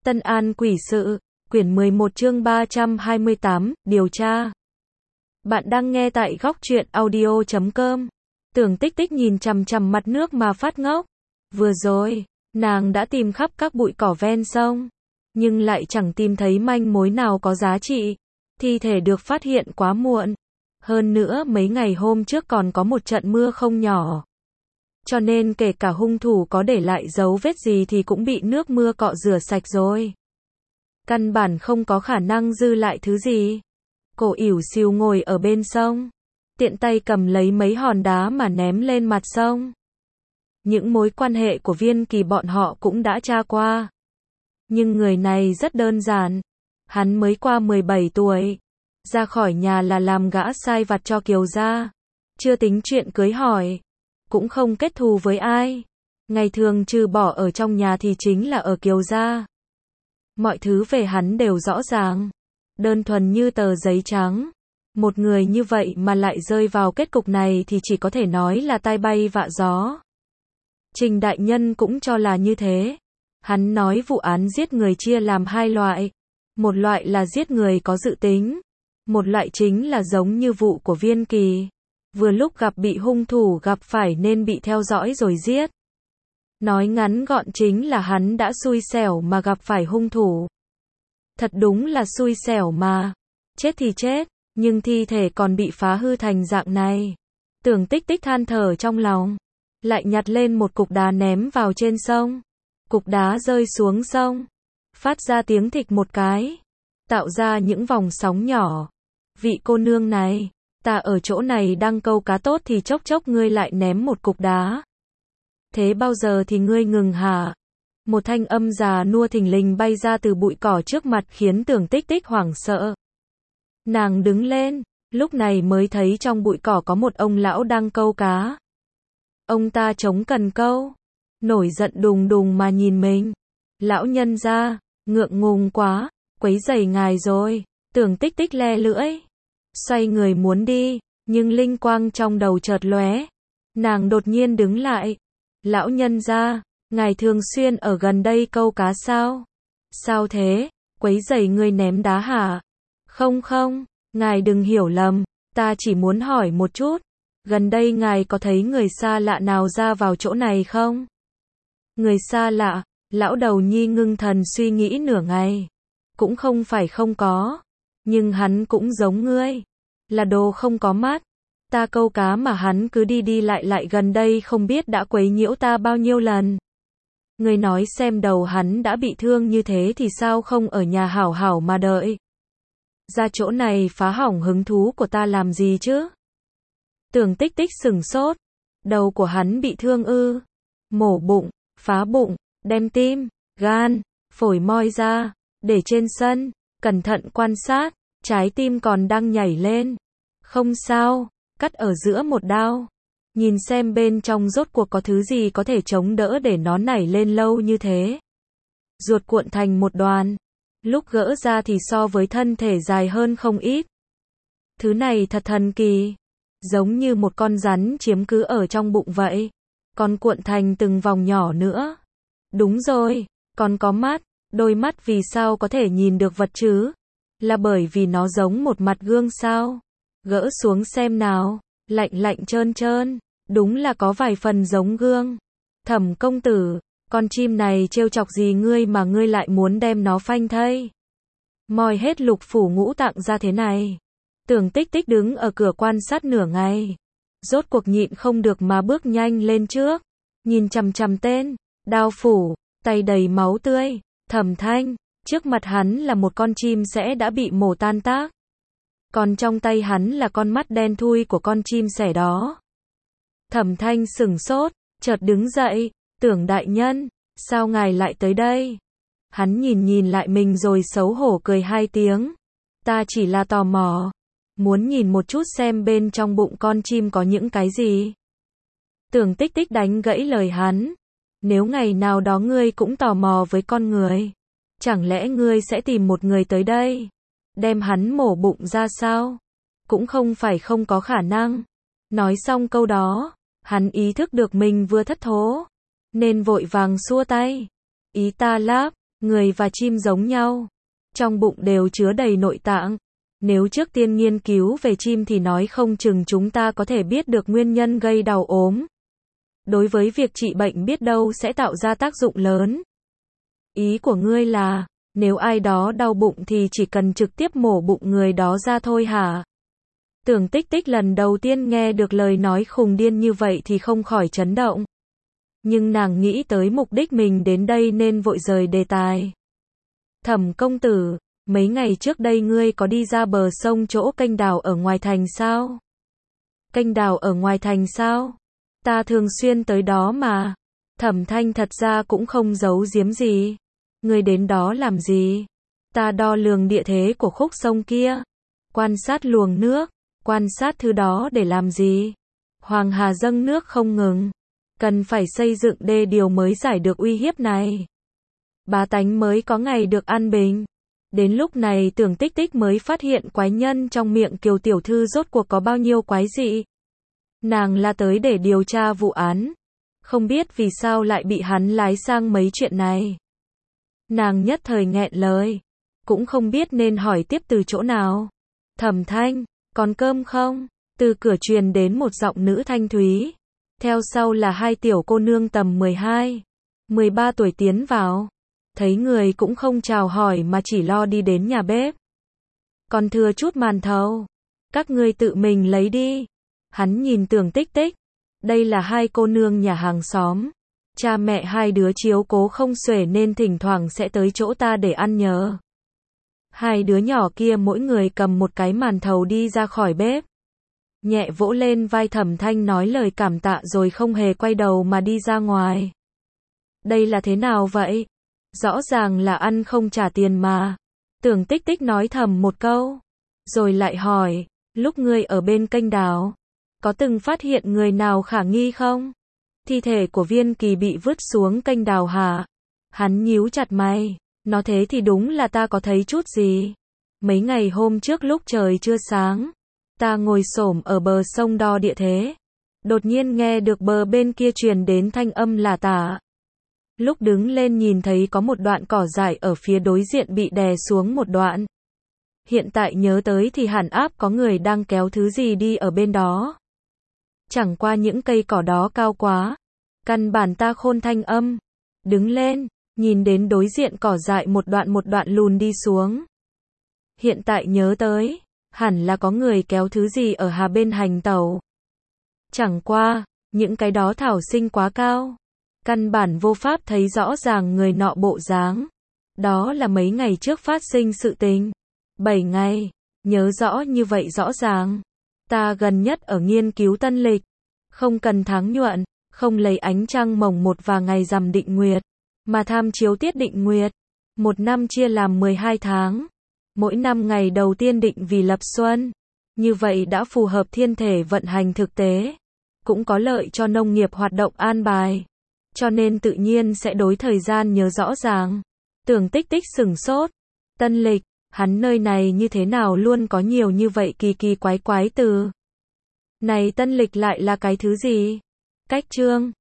Tân An Quỷ Sự, quyển 11 chương 328, điều tra. Bạn đang nghe tại góc truyện audio.com. Tưởng Tích Tích nhìn chằm chằm mặt nước mà phát ngốc. Vừa rồi, nàng đã tìm khắp các bụi cỏ ven sông, nhưng lại chẳng tìm thấy manh mối nào có giá trị. Thi thể được phát hiện quá muộn. Hơn nữa mấy ngày hôm trước còn có một trận mưa không nhỏ. Cho nên kể cả hung thủ có để lại dấu vết gì thì cũng bị nước mưa cọ rửa sạch rồi. Căn bản không có khả năng dư lại thứ gì. Cô ỉu xìu ngồi ở bên sông, tiện tay cầm lấy mấy hòn đá mà ném lên mặt sông. Những mối quan hệ của Viên Kỳ bọn họ cũng đã tra qua. Nhưng người này rất đơn giản. Hắn mới qua 17 tuổi. Ra khỏi nhà là làm gã sai vặt cho Kiều gia. Chưa tính chuyện cưới hỏi. Cũng không kết thù với ai. Ngày thường trừ bỏ ở trong nhà thì chính là ở Kiều gia. Mọi thứ về hắn đều rõ ràng. Đơn thuần như tờ giấy trắng. Một người như vậy mà lại rơi vào kết cục này thì chỉ có thể nói là tai bay vạ gió. Trình đại nhân cũng cho là như thế. Hắn nói vụ án giết người chia làm hai loại. Một loại là giết người có dự tính. Một loại chính là giống như vụ của Viên Kỳ. Vừa lúc gặp bị hung thủ gặp phải nên bị theo dõi rồi giết. Nói ngắn gọn chính là hắn đã xui xẻo mà gặp phải hung thủ. Thật đúng là xui xẻo mà. Chết thì chết, nhưng thi thể còn bị phá hư thành dạng này. Tưởng Tích Tích than thở trong lòng. Lại nhặt lên một cục đá ném vào trên sông. Cục đá rơi xuống sông. Phát ra tiếng thịch một cái. Tạo ra những vòng sóng nhỏ. Vị cô nương này, ta ở chỗ này đang câu cá tốt thì chốc chốc ngươi lại ném một cục đá. Thế bao giờ thì ngươi ngừng hả? Một thanh âm già nua thình lình bay ra từ bụi cỏ trước mặt khiến Tưởng Tích Tích hoảng sợ. Nàng đứng lên, lúc này mới thấy trong bụi cỏ có một ông lão đang câu cá. Ông ta chống cần câu, nổi giận đùng đùng mà nhìn mình. Lão nhân gia, ngượng ngùng quá, quấy rầy ngài rồi. Tưởng Tích Tích le lưỡi, xoay người muốn đi, nhưng linh quang trong đầu chợt lóe. Nàng đột nhiên đứng lại. Lão nhân gia, ngài thường xuyên ở gần đây câu cá sao? Sao thế? Quấy rầy ngươi ném đá hả? Không không, ngài đừng hiểu lầm, ta chỉ muốn hỏi một chút. Gần đây ngài có thấy người xa lạ nào ra vào chỗ này không? Người xa lạ, lão đầu nhi ngưng thần suy nghĩ nửa ngày. Cũng không phải không có, nhưng hắn cũng giống ngươi, là đồ không có mắt. Ta câu cá mà hắn cứ đi đi lại lại gần đây không biết đã quấy nhiễu ta bao nhiêu lần. Ngươi nói xem đầu hắn đã bị thương như thế thì sao không ở nhà hảo hảo mà đợi. Ra chỗ này phá hỏng hứng thú của ta làm gì chứ? Tưởng Tích Tích sửng sốt. Đầu của hắn bị thương ư? Mổ bụng, phá bụng, đem tim, gan, phổi moi ra, để trên sân, cẩn thận quan sát, trái tim còn đang nhảy lên. Không sao, cắt ở giữa một đao. Nhìn xem bên trong rốt cuộc có thứ gì có thể chống đỡ để nó nảy lên lâu như thế. Ruột cuộn thành một đoàn. Lúc gỡ ra thì so với thân thể dài hơn không ít. Thứ này thật thần kỳ. Giống như một con rắn chiếm cứ ở trong bụng vậy. Còn cuộn thành từng vòng nhỏ nữa. Đúng rồi, còn có mắt. Đôi mắt vì sao có thể nhìn được vật chứ? Là bởi vì nó giống một mặt gương sao? Gỡ xuống xem nào. Lạnh lạnh trơn trơn. Đúng là có vài phần giống gương. Thẩm công tử, con chim này trêu chọc gì ngươi mà ngươi lại muốn đem nó phanh thây? Moi hết lục phủ ngũ tạng ra thế này. Tưởng Tích Tích đứng ở cửa quan sát nửa ngày. Rốt cuộc nhịn không được mà bước nhanh lên trước. Nhìn chằm chằm tên, đao phủ, tay đầy máu tươi, Thẩm Thanh. Trước mặt hắn là một con chim sẻ đã bị mổ tan tác. Còn trong tay hắn là con mắt đen thui của con chim sẻ đó. Thẩm Thanh sửng sốt, chợt đứng dậy. Tưởng đại nhân, sao ngài lại tới đây? Hắn nhìn lại mình rồi xấu hổ cười hai tiếng. Ta chỉ là tò mò. Muốn nhìn một chút xem bên trong bụng con chim có những cái gì. Tưởng Tích Tích đánh gãy lời hắn. Nếu ngày nào đó ngươi cũng tò mò với con người, chẳng lẽ ngươi sẽ tìm một người tới đây, đem hắn mổ bụng ra sao? Cũng không phải không có khả năng. Nói xong câu đó, hắn ý thức được mình vừa thất thố, nên vội vàng xua tay. Ý ta láp, Người và chim giống nhau. Trong bụng đều chứa đầy nội tạng. Nếu trước tiên nghiên cứu về chim thì nói không chừng chúng ta có thể biết được nguyên nhân gây đau ốm. Đối với việc trị bệnh biết đâu sẽ tạo ra tác dụng lớn. Ý của ngươi là, nếu ai đó đau bụng thì chỉ cần trực tiếp mổ bụng người đó ra thôi hả? Tưởng Tích Tích lần đầu tiên nghe được lời nói khùng điên như vậy thì không khỏi chấn động. Nhưng nàng nghĩ tới mục đích mình đến đây nên vội rời đề tài. Thẩm công tử, mấy ngày trước đây ngươi có đi ra bờ sông chỗ kênh đào ở ngoài thành sao? Kênh đào ở ngoài thành sao? Ta thường xuyên tới đó mà. Thẩm Thanh thật ra cũng không giấu giếm gì. Ngươi đến đó làm gì? Ta đo lường địa thế của khúc sông kia. Quan sát luồng nước. Quan sát thứ đó để làm gì? Hoàng Hà dâng nước không ngừng. Cần phải xây dựng đê điều mới giải được uy hiếp này. Bá tánh mới có ngày được an bình. Đến lúc này Tưởng Tích Tích mới phát hiện quái nhân trong miệng Kiều tiểu thư rốt cuộc có bao nhiêu quái dị. Nàng là tới để điều tra vụ án. Không biết vì sao lại bị hắn lái sang mấy chuyện này. Nàng nhất thời nghẹn lời. Cũng không biết nên hỏi tiếp từ chỗ nào. Thẩm Thanh, còn cơm không? Từ cửa truyền đến một giọng nữ thanh thúy. Theo sau là hai tiểu cô nương tầm 12, 13 tuổi tiến vào. Thấy người cũng không chào hỏi mà chỉ lo đi đến nhà bếp. Còn thừa chút màn thầu. Các ngươi tự mình lấy đi. Hắn nhìn Tưởng Tích Tích. Đây là hai cô nương nhà hàng xóm. Cha mẹ hai đứa chiếu cố không xuể nên thỉnh thoảng sẽ tới chỗ ta để ăn nhờ. Hai đứa nhỏ kia mỗi người cầm một cái màn thầu đi ra khỏi bếp. Nhẹ vỗ lên vai Thẩm Thanh nói lời cảm tạ rồi không hề quay đầu mà đi ra ngoài. Đây là thế nào vậy? Rõ ràng là ăn không trả tiền mà. Tưởng Tích Tích nói thầm một câu. Rồi lại hỏi, lúc ngươi ở bên kênh đào, có từng phát hiện người nào khả nghi không? Thi thể của Viên Kỳ bị vứt xuống kênh đào hả? Hắn nhíu chặt mày. Nói thế thì đúng là ta có thấy chút gì. Mấy ngày hôm trước lúc trời chưa sáng, ta ngồi xổm ở bờ sông đo địa thế. Đột nhiên nghe được bờ bên kia truyền đến thanh âm lả tả. Lúc đứng lên nhìn thấy có một đoạn cỏ dại ở phía đối diện bị đè xuống một đoạn. Hiện tại nhớ tới thì hẳn áp có người đang kéo thứ gì đi ở bên đó. Chẳng qua những cây cỏ đó cao quá. Căn bản ta khôn thanh âm. Đứng lên, nhìn đến đối diện cỏ dại một đoạn lùn đi xuống. Hiện tại nhớ tới, hẳn là có người kéo thứ gì ở hà bên hành tẩu. Chẳng qua, những cái đó thảo sinh quá cao. Căn bản vô pháp thấy rõ ràng người nọ bộ dáng. Đó là mấy ngày trước phát sinh sự tình. 7 ngày, nhớ rõ như vậy rõ ràng. Ta gần nhất ở nghiên cứu tân lịch. Không cần tháng nhuận, không lấy ánh trăng mồng một và ngày rằm định nguyệt, mà tham chiếu tiết định nguyệt. Một năm chia làm 12 tháng. Mỗi năm ngày đầu tiên định vì lập xuân. Như vậy đã phù hợp thiên thể vận hành thực tế. Cũng có lợi cho nông nghiệp hoạt động an bài. Cho nên tự nhiên sẽ đối thời gian nhớ rõ ràng. Tưởng Tích Tích sửng sốt. Tân lịch, hắn nơi này như thế nào luôn có nhiều như vậy kỳ kỳ quái quái từ. Này tân lịch lại là cái thứ gì? Cách chương.